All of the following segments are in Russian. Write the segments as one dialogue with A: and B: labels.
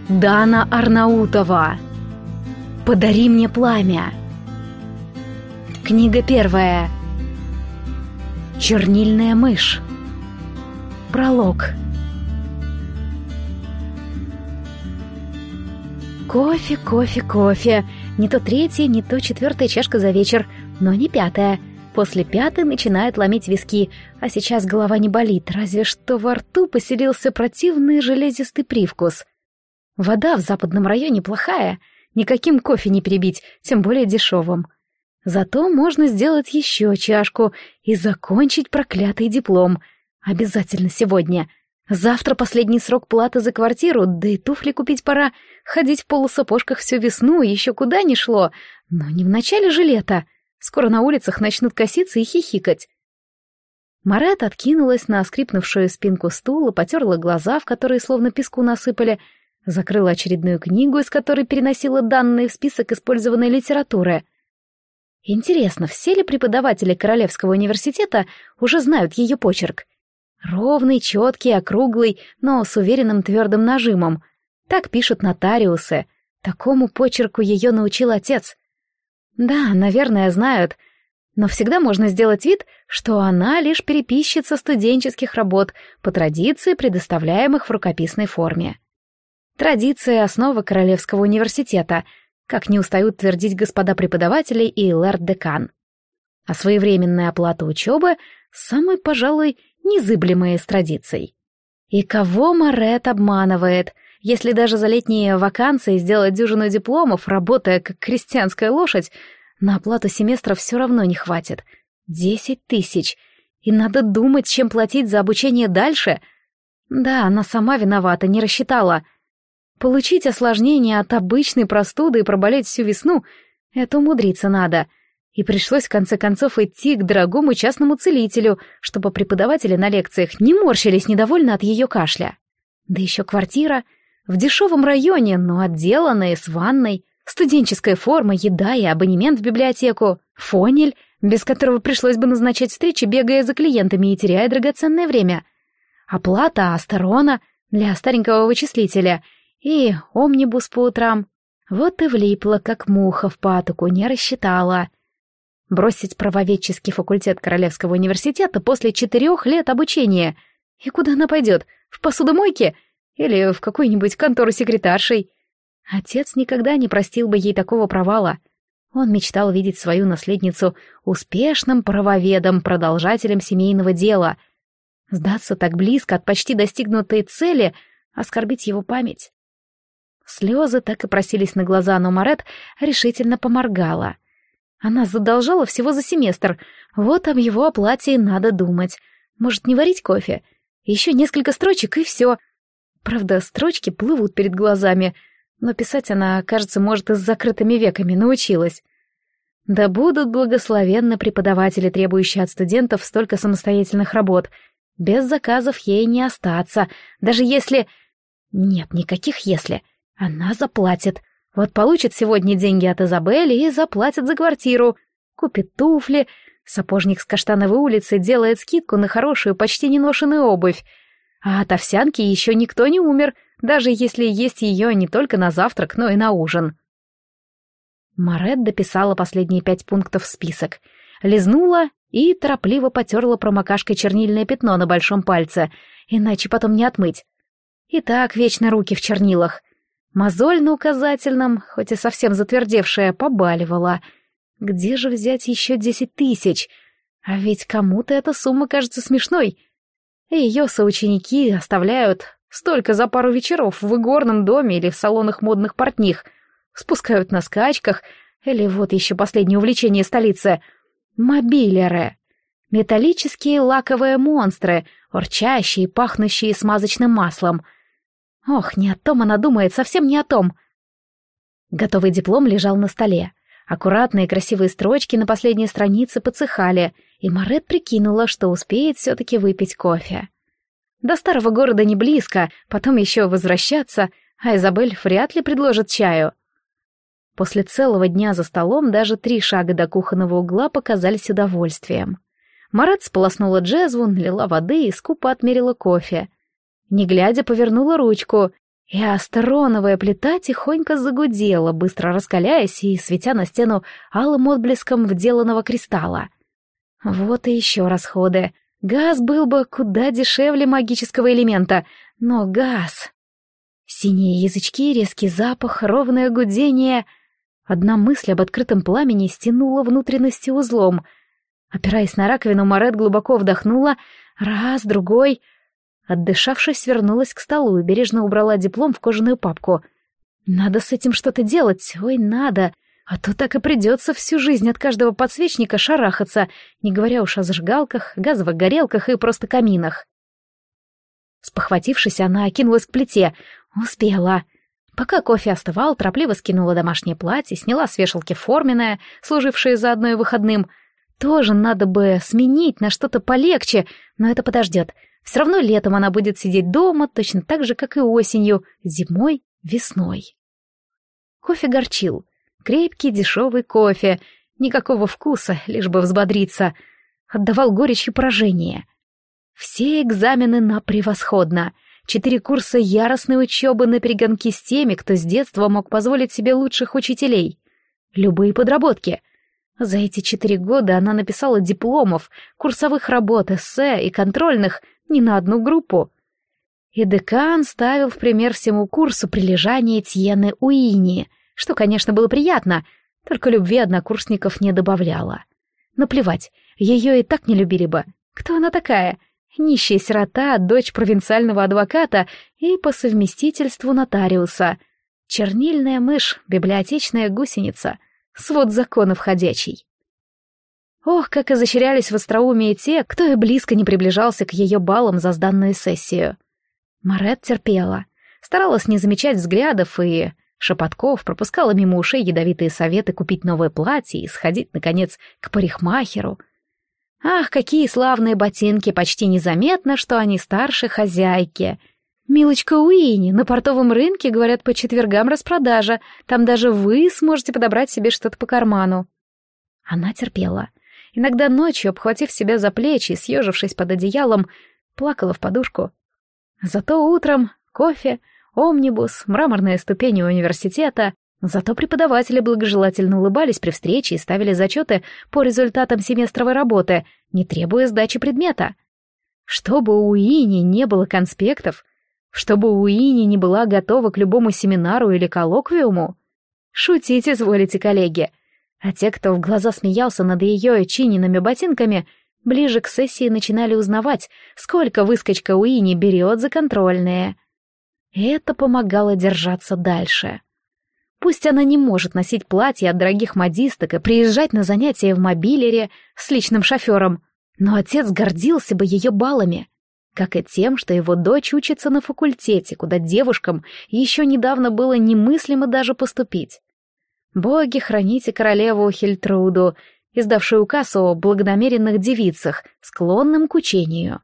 A: Дана Арнаутова. «Подари мне пламя». Книга первая. Чернильная мышь. Пролог. Кофе, кофе, кофе. Не то третья, не то четвертая чашка за вечер, но не пятая. После пятой начинает ломить виски, а сейчас голова не болит, разве что во рту поселился противный железистый привкус. Вода в западном районе плохая, никаким кофе не перебить, тем более дешевым. Зато можно сделать еще чашку и закончить проклятый диплом. Обязательно сегодня. Завтра последний срок платы за квартиру, да и туфли купить пора. Ходить в полусапожках всю весну еще куда ни шло, но не в начале же лета. Скоро на улицах начнут коситься и хихикать. Марет откинулась на скрипнувшую спинку стула, потерла глаза, в которые словно песку насыпали, закрыла очередную книгу, из которой переносила данные в список использованной литературы. Интересно, все ли преподаватели Королевского университета уже знают ее почерк? Ровный, четкий, округлый, но с уверенным твердым нажимом. Так пишут нотариусы. Такому почерку ее научил отец. Да, наверное, знают. Но всегда можно сделать вид, что она лишь переписчица студенческих работ по традиции, предоставляемых в рукописной форме. Традиция — основа Королевского университета, как не устают твердить господа преподаватели и лорд-декан. А своевременная оплата учебы — самой, пожалуй, незыблемой из традиций. И кого Марет обманывает, если даже за летние ваканции сделать дюжину дипломов, работая как крестьянская лошадь, на оплату семестра все равно не хватит. 10 тысяч. И надо думать, чем платить за обучение дальше. Да, она сама виновата, не рассчитала. Получить осложнение от обычной простуды и проболеть всю весну — это умудриться надо. И пришлось в конце концов идти к дорогому частному целителю, чтобы преподаватели на лекциях не морщились недовольно от ее кашля. Да еще квартира в дешевом районе, но отделанная, с ванной, студенческая форма, еда и абонемент в библиотеку, фонель, без которого пришлось бы назначать встречи, бегая за клиентами и теряя драгоценное время, оплата Астерона для старенького вычислителя и омнибус по утрам. Вот и влипла, как муха в патоку, не рассчитала. Бросить правоведческий факультет Королевского университета после 4 лет обучения. И куда она пойдет? В посудомойке? Или в какую-нибудь контору секретаршей? Отец никогда не простил бы ей такого провала. Он мечтал видеть свою наследницу успешным правоведом, продолжателем семейного дела. Сдаться так близко от почти достигнутой цели, оскорбить его память. Слезы так и просились на глаза, но Марет решительно поморгала. Она задолжала всего за семестр, вот об его оплате и надо думать. Может, не варить кофе? Еще несколько строчек и все. Правда, строчки плывут перед глазами, но писать она, кажется, может, и с закрытыми веками научилась. Да будут благословенны преподаватели, требующие от студентов столько самостоятельных работ. Без заказов ей не остаться, даже если... Нет, никаких «если». Она заплатит. Вот получит сегодня деньги от Изабелли и заплатит за квартиру. Купит туфли. Сапожник с Каштановой улицы делает скидку на хорошую, почти неношенную обувь. А от овсянки еще никто не умер, даже если есть ее не только на завтрак, но и на ужин. Марет дописала последние 5 пунктов в список. Лизнула и торопливо потерла промокашкой чернильное пятно на большом пальце, иначе потом не отмыть. И так вечно руки в чернилах. Мозоль на указательном, хоть и совсем затвердевшая, побаливала. Где же взять еще 10 тысяч? А ведь кому-то эта сумма кажется смешной. И ее соученики оставляют столько за пару вечеров в игорном доме или в салонах модных портних, спускают на скачках, или вот еще последнее увлечение столицы — мобилеры. Металлические лаковые монстры, урчащие и пахнущие смазочным маслом. Ох, не о том она думает, совсем не о том. Готовый диплом лежал на столе. Аккуратные красивые строчки на последней странице подсыхали, и Марет прикинула, что успеет все-таки выпить кофе. До старого города не близко, потом еще возвращаться, а Изабель вряд ли предложит чаю. После целого дня за столом даже 3 шага до кухонного угла показались удовольствием. Марет сполоснула джезву, налила воды и скупо отмерила кофе. Не глядя, повернула ручку, И астроновая плита тихонько загудела, быстро раскаляясь и светя на стену алым отблеском вделанного кристалла. Вот и еще расходы. Газ был бы куда дешевле магического элемента, но газ... Синие язычки, резкий запах, ровное гудение. Одна мысль об открытом пламени стянула внутренности узлом. Опираясь на раковину, Марет глубоко вдохнула. Раз, другой... Отдышавшись, вернулась к столу и бережно убрала диплом в кожаную папку. Надо с этим что-то делать, ой, надо, а то так и придется всю жизнь от каждого подсвечника шарахаться, не говоря уж о зажигалках, газовых горелках и просто каминах. Спохватившись, она кинулась к плите. Успела. Пока кофе остывал, торопливо скинула домашнее платье, сняла с вешалки форменное, служившее заодно и выходным. Тоже надо бы сменить на что-то полегче, но это подождет. Все равно летом она будет сидеть дома, точно так же, как и осенью, зимой, весной. Кофе горчил. Крепкий, дешевый кофе. Никакого вкуса, лишь бы взбодриться. Отдавал горечь и поражение. Все экзамены на превосходно. 4 курса яростной учебы наперегонки с теми, кто с детства мог позволить себе лучших учителей. Любые подработки. За эти 4 года она написала дипломов, курсовых работ, эссе и контрольных не на одну группу. И декан ставил в пример всему курсу прилежание Тьены Уини, что, конечно, было приятно, только любви однокурсников не добавляло. Но плевать, ее и так не любили бы. Кто она такая? Нищая сирота, дочь провинциального адвоката и по совместительству нотариуса. Чернильная мышь, библиотечная гусеница, свод законов ходячий. Ох, как изощрялись в остроумии те, кто и близко не приближался к ее баллам за сданную сессию. Марет терпела, старалась не замечать взглядов и шепотков, пропускала мимо ушей ядовитые советы купить новое платье и сходить, наконец, к парикмахеру. Ах, какие славные ботинки, почти незаметно, что они старше хозяйки. «Милочка Уинни, на портовом рынке, говорят, по четвергам распродажа, там даже вы сможете подобрать себе что-то по карману». Она терпела. Иногда ночью, обхватив себя за плечи и съежившись под одеялом, плакала в подушку. Зато утром кофе, омнибус, мраморные ступени университета. Зато преподаватели благожелательно улыбались при встрече и ставили зачеты по результатам семестровой работы, не требуя сдачи предмета. Чтобы у Уинни не было конспектов, чтобы Уинни не была готова к любому семинару или коллоквиуму. Шутить изволите, коллеги. А те, кто в глаза смеялся над ее чиненными ботинками, ближе к сессии начинали узнавать, сколько выскочка Уинни берет за контрольные. Это помогало держаться дальше. Пусть она не может носить платье от дорогих модисток и приезжать на занятия в мобилере с личным шофером, но отец гордился бы ее баллами, как и тем, что его дочь учится на факультете, куда девушкам еще недавно было немыслимо даже поступить. Боги, храните королеву Хильтруду, издавшую указ о благонамеренных девицах, склонным к учению.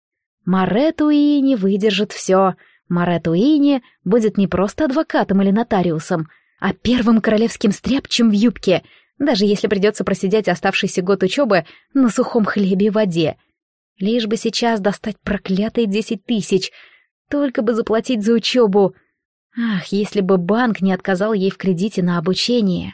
A: Марет Уинни выдержит все. Марет Уинни будет не просто адвокатом или нотариусом, а первым королевским стряпчем в юбке, даже если придется просидеть оставшийся год учебы на сухом хлебе и воде. Лишь бы сейчас достать проклятые 10 тысяч, только бы заплатить за учебу. Ах, если бы банк не отказал ей в кредите на обучение.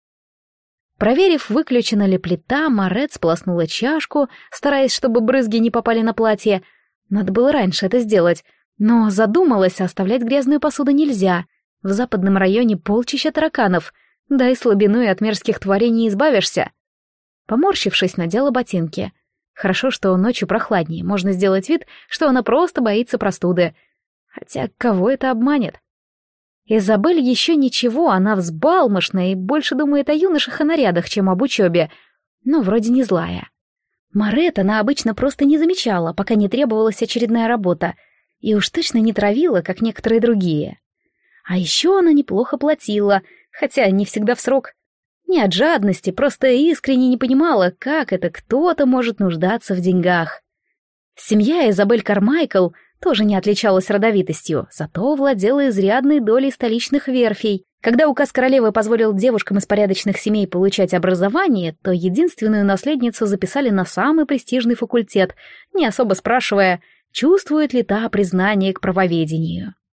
A: Проверив, выключена ли плита, Марет сполоснула чашку, стараясь, чтобы брызги не попали на платье. Надо было раньше это сделать, но задумалась, оставлять грязную посуду нельзя. В западном районе полчища тараканов, да и слабину и от мерзких тварей не избавишься. Поморщившись, надела ботинки. Хорошо, что ночью прохладнее, можно сделать вид, что она просто боится простуды. Хотя кого это обманет? Изабель еще ничего, она взбалмошная и больше думает о юношах и нарядах, чем об учебе, но вроде не злая. Марет она обычно просто не замечала, пока не требовалась очередная работа, и уж точно не травила, как некоторые другие. А еще она неплохо платила, хотя не всегда в срок. Не от жадности, просто искренне не понимала, как это кто-то может нуждаться в деньгах. Семья Изабель Кармайкл тоже не отличалась родовитостью, зато владела изрядной долей столичных верфей. Когда указ королевы позволил девушкам из порядочных семей получать образование, то единственную наследницу записали на самый престижный факультет, не особо спрашивая, чувствует ли та признание к правоведению.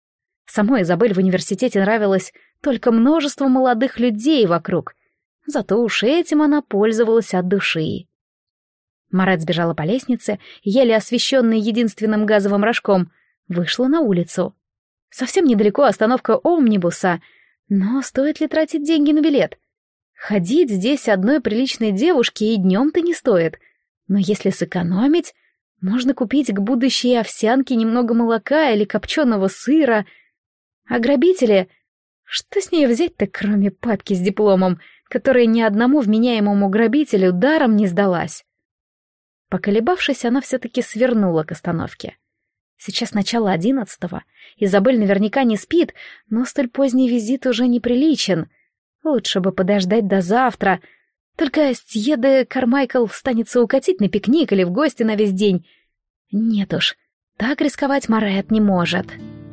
A: Самой Изабель в университете нравилось только множество молодых людей вокруг. Зато уж этим она пользовалась от души. Марет сбежала по лестнице, еле освещенной единственным газовым рожком, вышла на улицу. Совсем недалеко остановка омнибуса, но стоит ли тратить деньги на билет? Ходить здесь одной приличной девушке и днем-то не стоит. Но если сэкономить, можно купить к будущей овсянке немного молока или копченого сыра. А грабители... Что с ней взять-то, кроме папки с дипломом, которая ни одному вменяемому грабителю даром не сдалась? Поколебавшись, она все-таки свернула к остановке. Сейчас начало 11-го. Изабель наверняка не спит, но столь поздний визит уже неприличен. Лучше бы подождать до завтра. Только Стье де Кармайкл станется укатить на пикник или в гости на весь день. Нет уж, так рисковать Марет не может.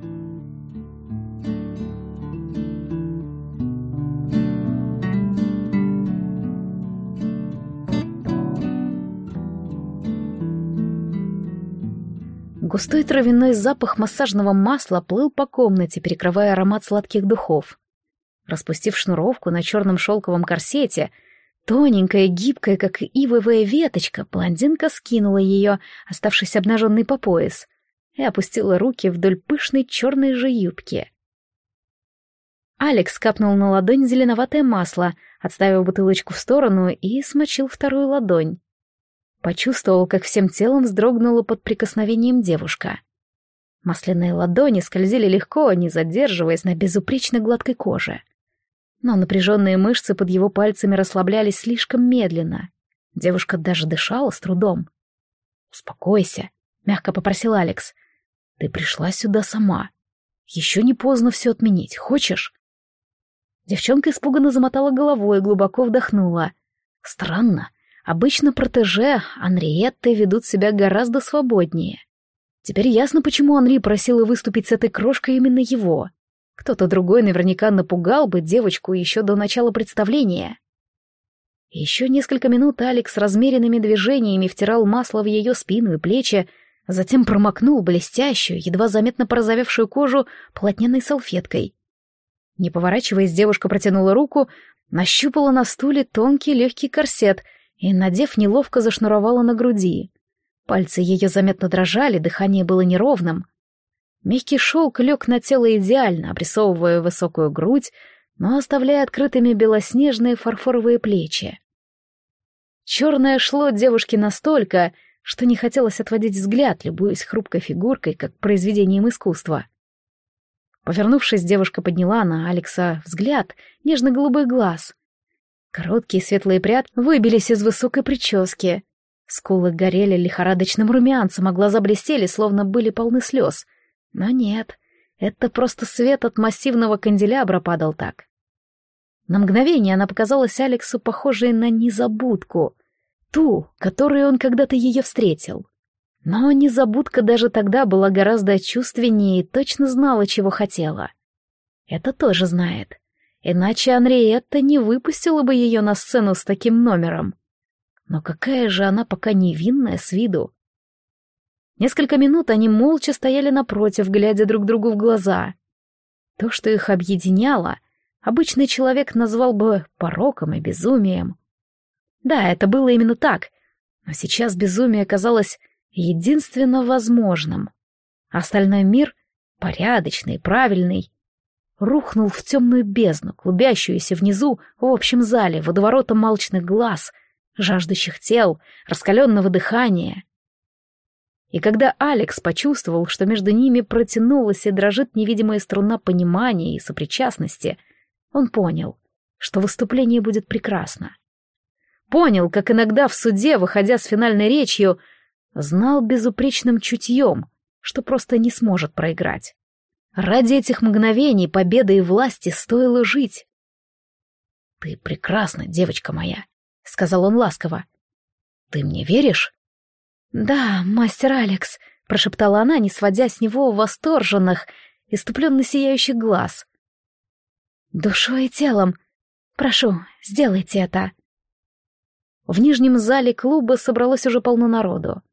A: Густой травяной запах массажного масла плыл по комнате, перекрывая аромат сладких духов. Распустив шнуровку на черном шелковом корсете, тоненькая, гибкая, как ивовая веточка, блондинка скинула ее, оставшись обнаженной по пояс, и опустила руки вдоль пышной черной же юбки. Алекс капнул на ладонь зеленоватое масло, отставил бутылочку в сторону и смочил вторую ладонь. Почувствовал, как всем телом вздрогнула под прикосновением девушка. Масляные ладони скользили легко, не задерживаясь на безупречно гладкой коже. Но напряженные мышцы под его пальцами расслаблялись слишком медленно. Девушка даже дышала с трудом. «Успокойся», — мягко попросил Алекс. «Ты пришла сюда сама. Еще не поздно все отменить. Хочешь?» Девчонка испуганно замотала головой и глубоко вдохнула. Странно. Обычно протеже Анриетты ведут себя гораздо свободнее. Теперь ясно, почему Анри просила выступить с этой крошкой именно его. Кто-то другой наверняка напугал бы девочку еще до начала представления. Еще несколько минут Алекс размеренными движениями втирал масло в ее спину и плечи, затем промокнул блестящую, едва заметно порозовевшую кожу полотняной салфеткой. Не поворачиваясь, девушка протянула руку, нащупала на стуле тонкий легкий корсет и, надев, неловко зашнуровала на груди. Пальцы ее заметно дрожали, дыхание было неровным. Мягкий шелк лег на тело идеально, обрисовывая высокую грудь, но оставляя открытыми белоснежные фарфоровые плечи. Черное шло девушке настолько, что не хотелось отводить взгляд, любуясь хрупкой фигуркой, как произведением искусства. Повернувшись, девушка подняла на Алекса взгляд нежно-голубых глаз. Короткие светлые прядки выбились из высокой прически. Скулы горели лихорадочным румянцем, а глаза блестели, словно были полны слез. Но нет, это просто свет от массивного канделябра падал так. На мгновение она показалась Алексу похожей на незабудку, ту, которой он когда-то ее встретил. Но незабудка даже тогда была гораздо чувственнее и точно знала, чего хотела. Это тоже знает. Иначе Анриетта не выпустила бы ее на сцену с таким номером. Но какая же она пока невинная с виду. Несколько минут они молча стояли напротив, глядя друг другу в глаза. То, что их объединяло, обычный человек назвал бы пороком и безумием. Да, это было именно так, но сейчас безумие казалось единственно возможным. Остальной мир, порядочный, правильный, рухнул в темную бездну, клубящуюся внизу в общем зале, водоворотом алчных глаз, жаждущих тел, раскаленного дыхания. И когда Алекс почувствовал, что между ними протянулась и дрожит невидимая струна понимания и сопричастности, он понял, что выступление будет прекрасно. Понял, как иногда в суде, выходя с финальной речью, знал безупречным чутьем, что просто не сможет проиграть. Ради этих мгновений победы и власти стоило жить. «Ты прекрасна, девочка моя», — сказал он ласково. «Ты мне веришь?» «Да, мастер Алекс», — прошептала она, не сводя с него восторженных, иступленно сияющих глаз. «Душой и телом. Прошу, сделайте это». В нижнем зале клуба собралось уже полно народу.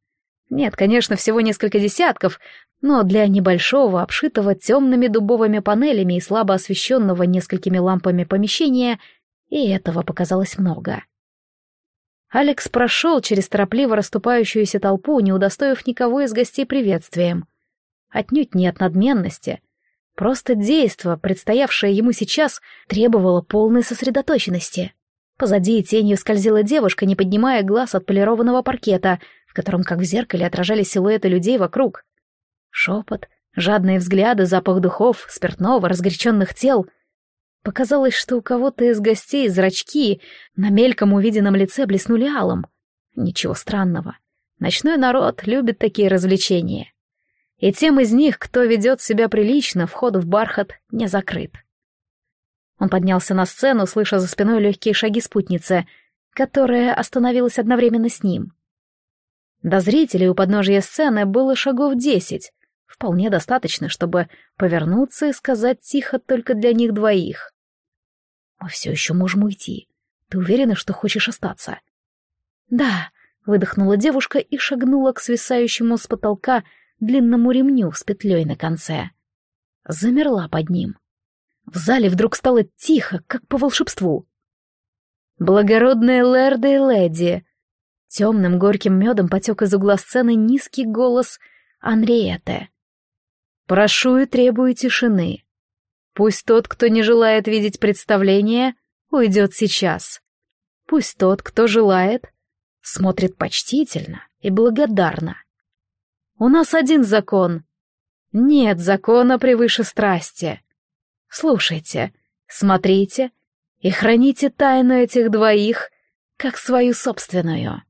A: Нет, конечно, всего несколько десятков, но для небольшого, обшитого темными дубовыми панелями и слабо освещенного несколькими лампами помещения, и этого показалось много. Алекс прошел через торопливо расступающуюся толпу, не удостоив никого из гостей приветствием. Отнюдь не от надменности. Просто действо, предстоявшее ему сейчас, требовало полной сосредоточенности. Позади тенью скользила девушка, не поднимая глаз от полированного паркета, в котором, как в зеркале, отражались силуэты людей вокруг. Шепот, жадные взгляды, запах духов, спиртного, разгоряченных тел. Показалось, что у кого-то из гостей зрачки на мельком увиденном лице блеснули алым. Ничего странного. Ночной народ любит такие развлечения. И тем из них, кто ведет себя прилично, вход в бархат не закрыт. Он поднялся на сцену, слыша за спиной легкие шаги спутницы, которая остановилась одновременно с ним. До зрителей у подножия сцены было шагов 10. Вполне достаточно, чтобы повернуться и сказать тихо только для них двоих. «Мы все еще можем уйти. Ты уверена, что хочешь остаться?» «Да», — выдохнула девушка и шагнула к свисающему с потолка длинному ремню с петлей на конце. Замерла под ним. В зале вдруг стало тихо, как по волшебству. «Благородные лэрды и леди!» Темным горьким медом потек из угла сцены низкий голос Анриэты. «Прошу и требую тишины. Пусть тот, кто не желает видеть представление, уйдет сейчас. Пусть тот, кто желает, смотрит почтительно и благодарно. У нас один закон. Нет закона превыше страсти. Слушайте, смотрите и храните тайну этих двоих, как свою собственную».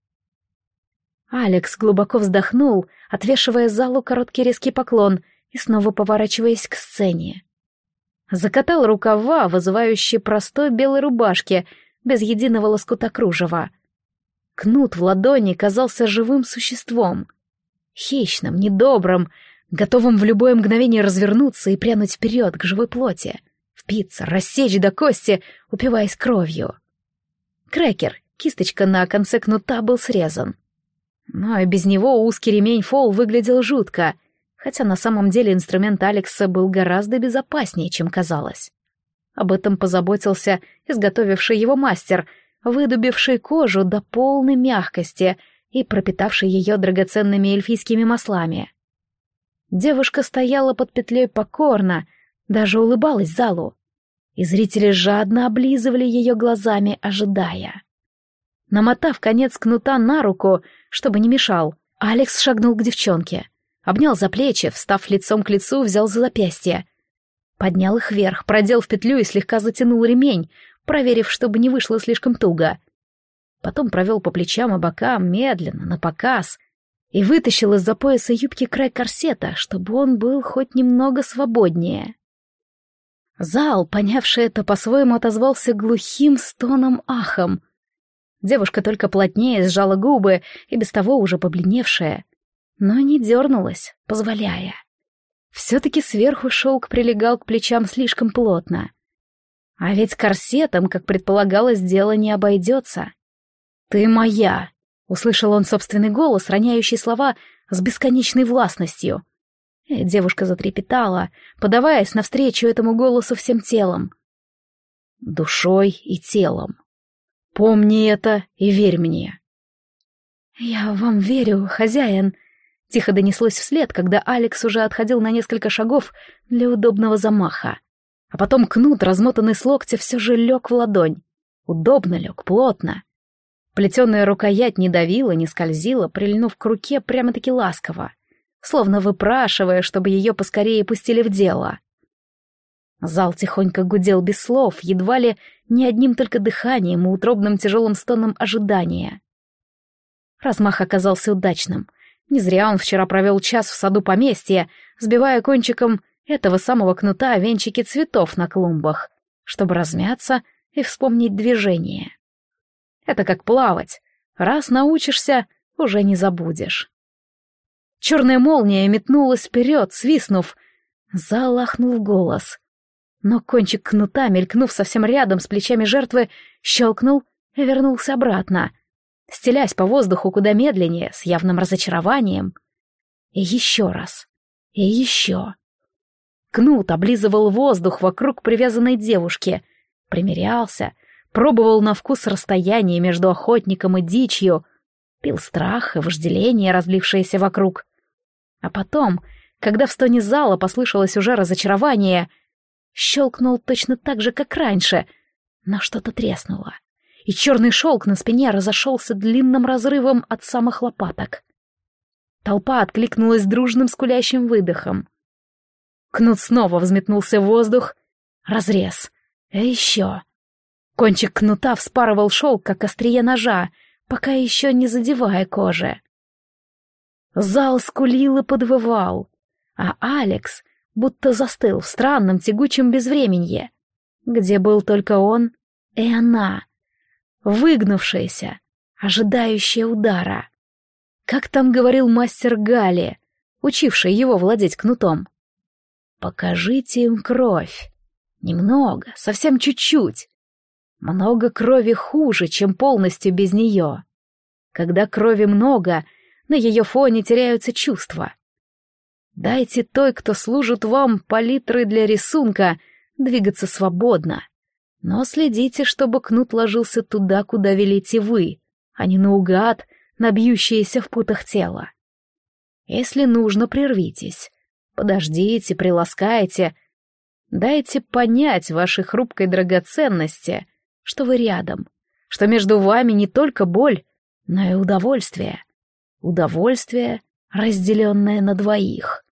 A: Алекс глубоко вздохнул, отвешивая залу короткий резкий поклон и снова поворачиваясь к сцене. Закатал рукава, вызывающие простой белой рубашки, без единого лоскута кружева. Кнут в ладони казался живым существом. Хищным, недобрым, готовым в любое мгновение развернуться и прянуть вперед к живой плоти, впиться, рассечь до кости, упиваясь кровью. Крекер, кисточка на конце кнута, был срезан. Но и без него узкий ремень фол выглядел жутко, хотя на самом деле инструмент Алекса был гораздо безопаснее, чем казалось. Об этом позаботился изготовивший его мастер, выдубивший кожу до полной мягкости и пропитавший ее драгоценными эльфийскими маслами. Девушка стояла под петлей покорно, даже улыбалась залу, и зрители жадно облизывали ее глазами, ожидая. Намотав конец кнута на руку, чтобы не мешал, Алекс шагнул к девчонке, обнял за плечи, встав лицом к лицу, взял за запястье. Поднял их вверх, продел в петлю и слегка затянул ремень, проверив, чтобы не вышло слишком туго. Потом провел по плечам и бокам медленно, напоказ, и вытащил из-за пояса юбки край корсета, чтобы он был хоть немного свободнее. Зал, понявший это, по-своему отозвался глухим стоном-ахом. Девушка только плотнее сжала губы, и без того уже побледневшая, но не дернулась, позволяя. Все-таки сверху шелк прилегал к плечам слишком плотно. А ведь корсетом, как предполагалось, дело не обойдется. «Ты моя!» — услышал он собственный голос, роняющий слова с бесконечной властностью. И девушка затрепетала, подаваясь навстречу этому голосу всем телом. Душой и телом. Помни это и верь мне. «Я вам верю, хозяин», — тихо донеслось вслед, когда Алекс уже отходил на несколько шагов для удобного замаха. А потом кнут, размотанный с локтя, все же лег в ладонь. Удобно лег, плотно. Плетеная рукоять не давила, не скользила, прильнув к руке прямо-таки ласково, словно выпрашивая, чтобы ее поскорее пустили в дело. Зал тихонько гудел без слов, едва ли не одним только дыханием и утробным тяжелым стоном ожидания. Размах оказался удачным. Не зря он вчера провел час в саду поместья, сбивая кончиком этого самого кнута венчики цветов на клумбах, чтобы размяться и вспомнить движение. Это как плавать. Раз научишься, уже не забудешь. Черная молния метнулась вперед, свистнув. Зал ахнул в голос. Но кончик кнута, мелькнув совсем рядом с плечами жертвы, щелкнул и вернулся обратно. стелясь по воздуху куда медленнее, с явным разочарованием. И еще раз. И еще. Кнут облизывал воздух вокруг привязанной девушки, примерялся, пробовал на вкус расстояние между охотником и дичью, пил страх и вожделение, разлившееся вокруг. А потом, когда в стоне зала послышалось уже разочарование, щелкнул точно так же, как раньше, но что-то треснуло, и черный шелк на спине разошелся длинным разрывом от самых лопаток. Толпа откликнулась дружным скулящим выдохом. Кнут снова взметнулся в воздух. Разрез. А еще. Кончик кнута вспарывал шелк, как острие ножа, пока еще не задевая кожи. Зал скулил и подвывал, а Алекс будто застыл в странном тягучем безвременье, где был только он и она, выгнувшаяся, ожидающая удара. Как там говорил мастер Гали, учивший его владеть кнутом? «Покажите им кровь. Немного, совсем чуть-чуть. Много крови хуже, чем полностью без нее. Когда крови много, на ее фоне теряются чувства. Дайте той, кто служит вам палитрой для рисунка, двигаться свободно. Но следите, чтобы кнут ложился туда, куда велите вы, а не наугад, на бьющееся в путах тело. Если нужно, прервитесь. Подождите, приласкайте. Дайте понять вашей хрупкой драгоценности, что вы рядом, что между вами не только боль, но и удовольствие. Удовольствие, разделенное на двоих.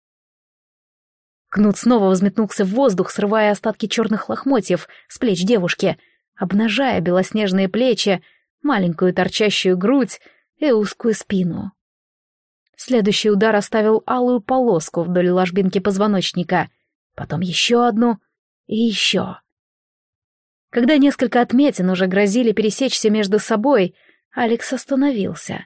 A: Кнут снова взметнулся в воздух, срывая остатки черных лохмотьев с плеч девушки, обнажая белоснежные плечи, маленькую торчащую грудь и узкую спину. Следующий удар оставил алую полоску вдоль ложбинки позвоночника, потом еще одну и еще. Когда несколько отметин уже грозили пересечься между собой, Алекс остановился.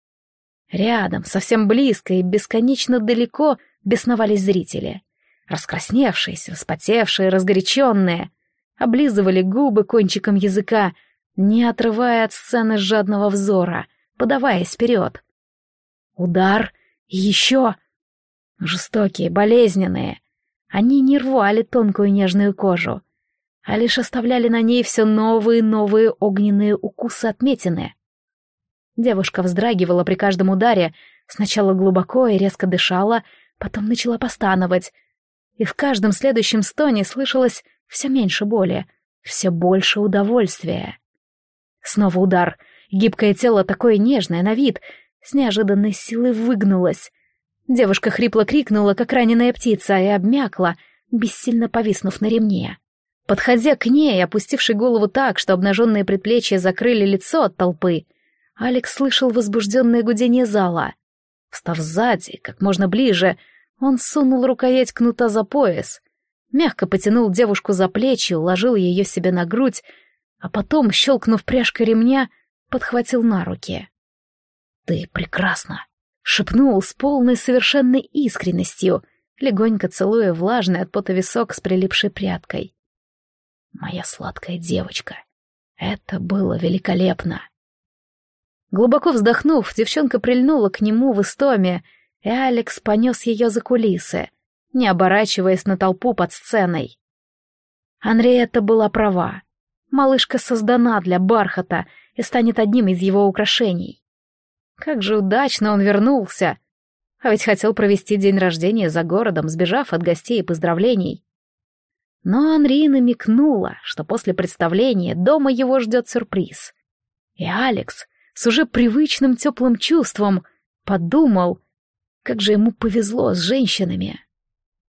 A: Рядом, совсем близко и бесконечно далеко бесновались зрители. Раскрасневшиеся, вспотевшие, разгоряченные, облизывали губы кончиком языка, не отрывая от сцены жадного взора, подаваясь вперед. Удар, и еще. Жестокие, болезненные. Они не рвали тонкую нежную кожу, а лишь оставляли на ней все новые и новые огненные укусы отметины. Девушка вздрагивала при каждом ударе, сначала глубоко и резко дышала, потом начала постановать, и в каждом следующем стоне слышалось все меньше боли, все больше удовольствия. Снова удар. Гибкое тело, такое нежное на вид, с неожиданной силой выгнулось. Девушка хрипло крикнула, как раненая птица, и обмякла, бессильно повиснув на ремне. Подходя к ней, опустивший голову так, что обнаженные предплечья закрыли лицо от толпы, Алекс слышал возбужденное гудение зала. Встав сзади, как можно ближе, он сунул рукоять кнута за пояс, мягко потянул девушку за плечи, уложил ее себе на грудь, а потом, щелкнув пряжкой ремня, подхватил на руки. «Ты прекрасна!» — шепнул с полной совершенной искренностью, легонько целуя влажный от пота висок с прилипшей прядкой. «Моя сладкая девочка! Это было великолепно!» Глубоко вздохнув, девчонка прильнула к нему в истоме, и Алекс понес ее за кулисы, не оборачиваясь на толпу под сценой. Анриетта была права. Малышка создана для бархата и станет одним из его украшений. Как же удачно он вернулся! А ведь хотел провести день рождения за городом, сбежав от гостей и поздравлений. Но Анри намекнула, что после представления дома его ждет сюрприз. И Алекс с уже привычным теплым чувством подумал, как же ему повезло с женщинами.